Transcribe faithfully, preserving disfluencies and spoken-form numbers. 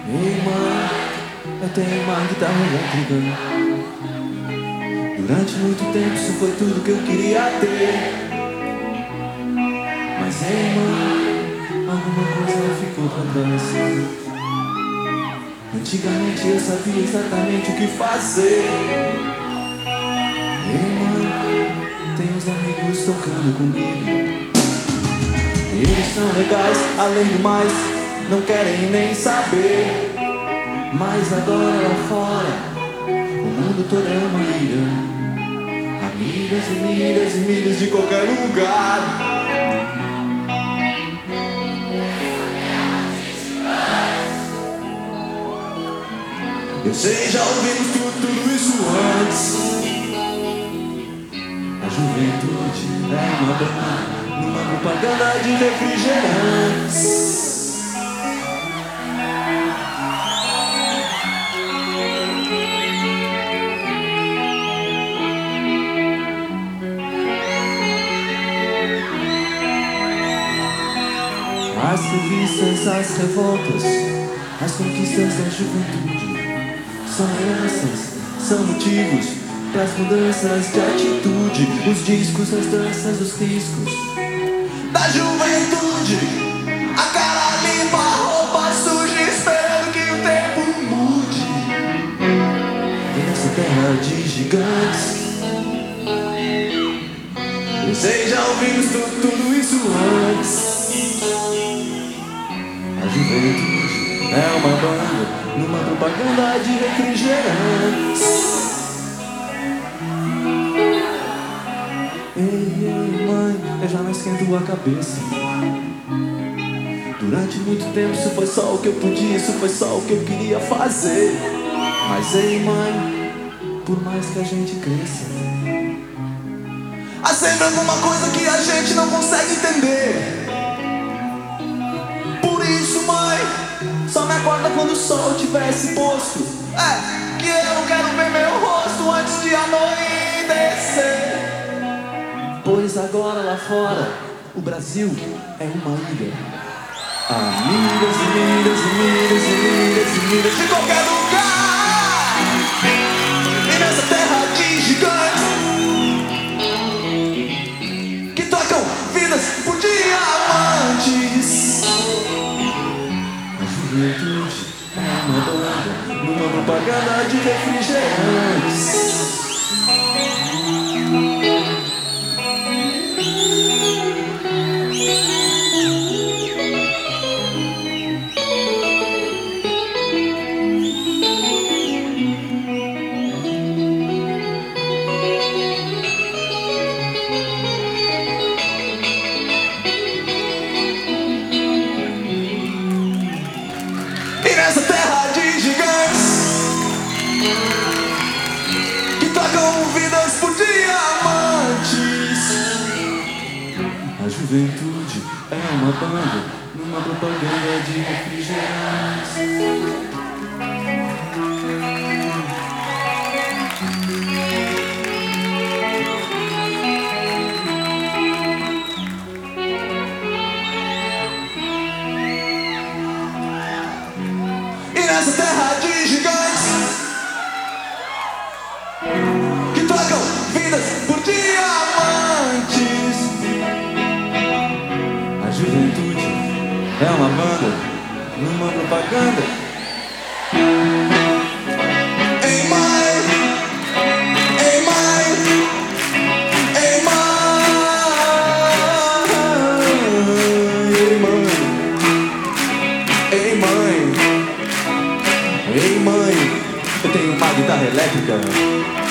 Ei mãe, eu tenho uma guitarra elétrica. Durante muito tempo isso foi tudo que eu queria ter. Mas ei mãe, alguma coisa ficou pra trás. Antigamente eu sabia exatamente o que fazer. Ei mãe, tem uns amigos tocando comigo. Eles são legais, além do mais, não querem nem saber. Mas agora lá fora, o mundo todo é uma ilha. Há milhas e milhas e milhas de qualquer lugar. Eu sei, já ouvimos tudo, tudo isso antes. A juventude é uma banda numa propaganda de refrigerantes. As revistas, as revoltas, as conquistas da juventude são heranças, são motivos para as mudanças de atitude. Os discos, as danças, os riscos da juventude. A cara limpa, a roupa suja, esperando que o tempo mude. E nessa terra de gigantes, eu sei, já ouvimos tudo, tudo isso antes. A juventude é uma banda numa propaganda de refrigerantes. Ei, ei, mãe, eu já não esquento a cabeça. Durante muito tempo isso foi só o que eu podia, isso foi só o que eu queria fazer. Mas ei, mãe, por mais que a gente cresça, há sempre alguma coisa que a gente não consegue entender. Só me acorda quando o sol tivesse posto. É, que eu não quero ver meu rosto antes de anoitecer. Pois agora lá fora, o Brasil é uma ilha. Há milhas e milhas e milhas e milhas e milhas de qualquer lugar. E nessa terra de gigantes que tocam vidas por diamantes. A juventude é uma banda numa propaganda de refrigerantes. Nessa terra de gigantes que tocam vidas por diamantes. A juventude é uma banda numa propaganda de refrigerantes. Nessa terra de gigantes que tocam vidas por diamantes. A juventude é uma banda numa propaganda. Ei mãe, ei mãe, ei mãe, ei mãe, ei mãe. Ei mãe, eu tenho uma guitarra elétrica.